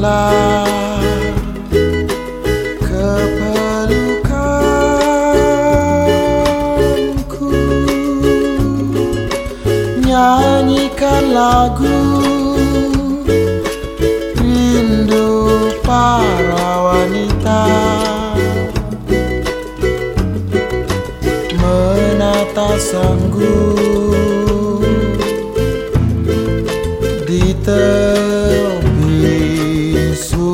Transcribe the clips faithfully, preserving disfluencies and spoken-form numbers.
Marilah ke pelukanku, nyanyikan lagu rindu para wanita, menata sanggup di tepi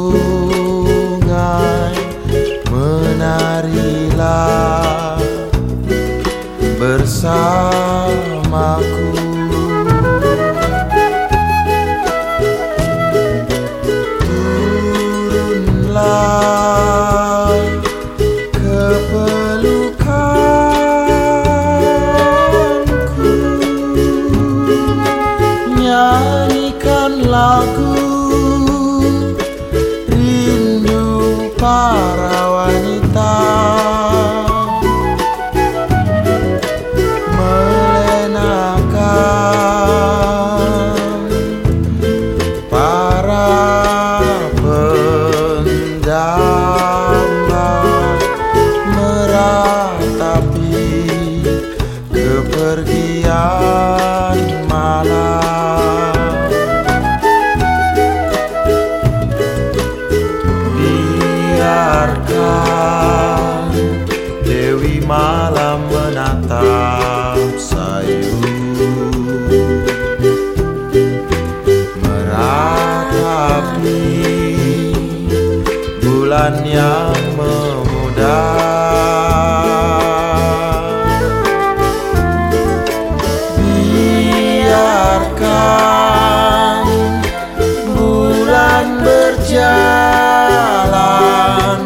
sungai. Menarilah bersamaku, turunlah ke pelukanku, nyanyikan lagu rindu para wanita, melenakan para pendamba, meratapi kepergian malam. Biarkan Dewi Malam menatap sayu, meratapi bulan yang memudar. Biarkan bulan berjalan,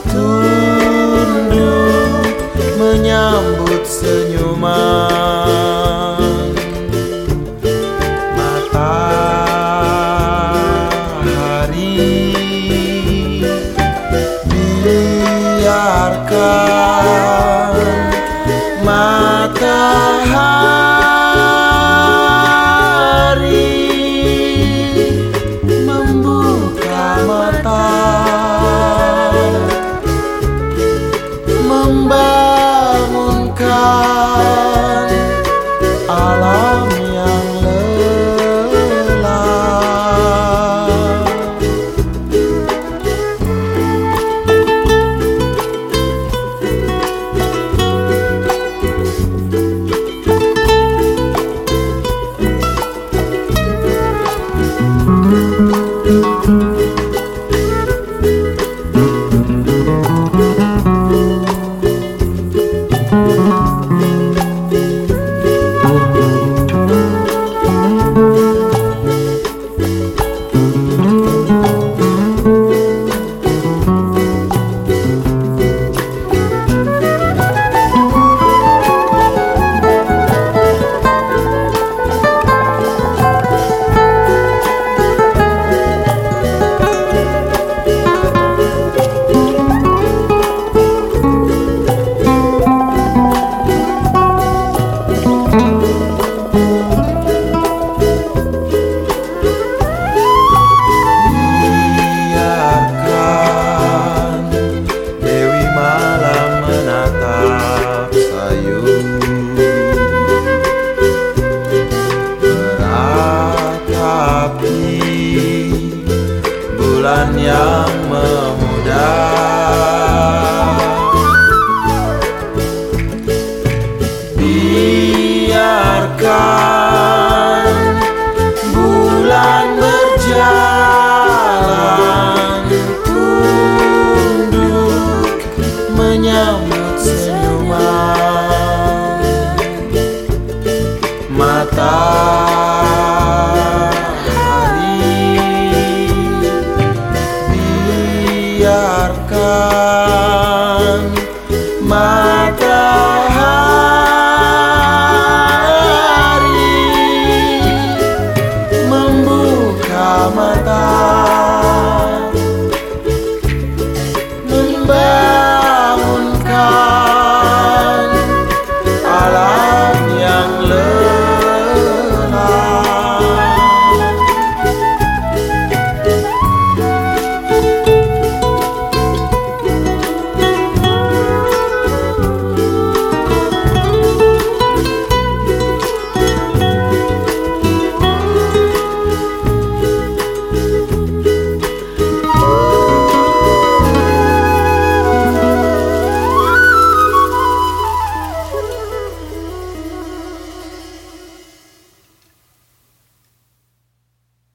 tunduk menyambut senyuman matahari. Biarkan matahari membuka mata, membangunkan alam yang lelah. Bulan yang memudar, biarkan bulan berjalan, tunduk menyambut senyuman matahari. Biarkan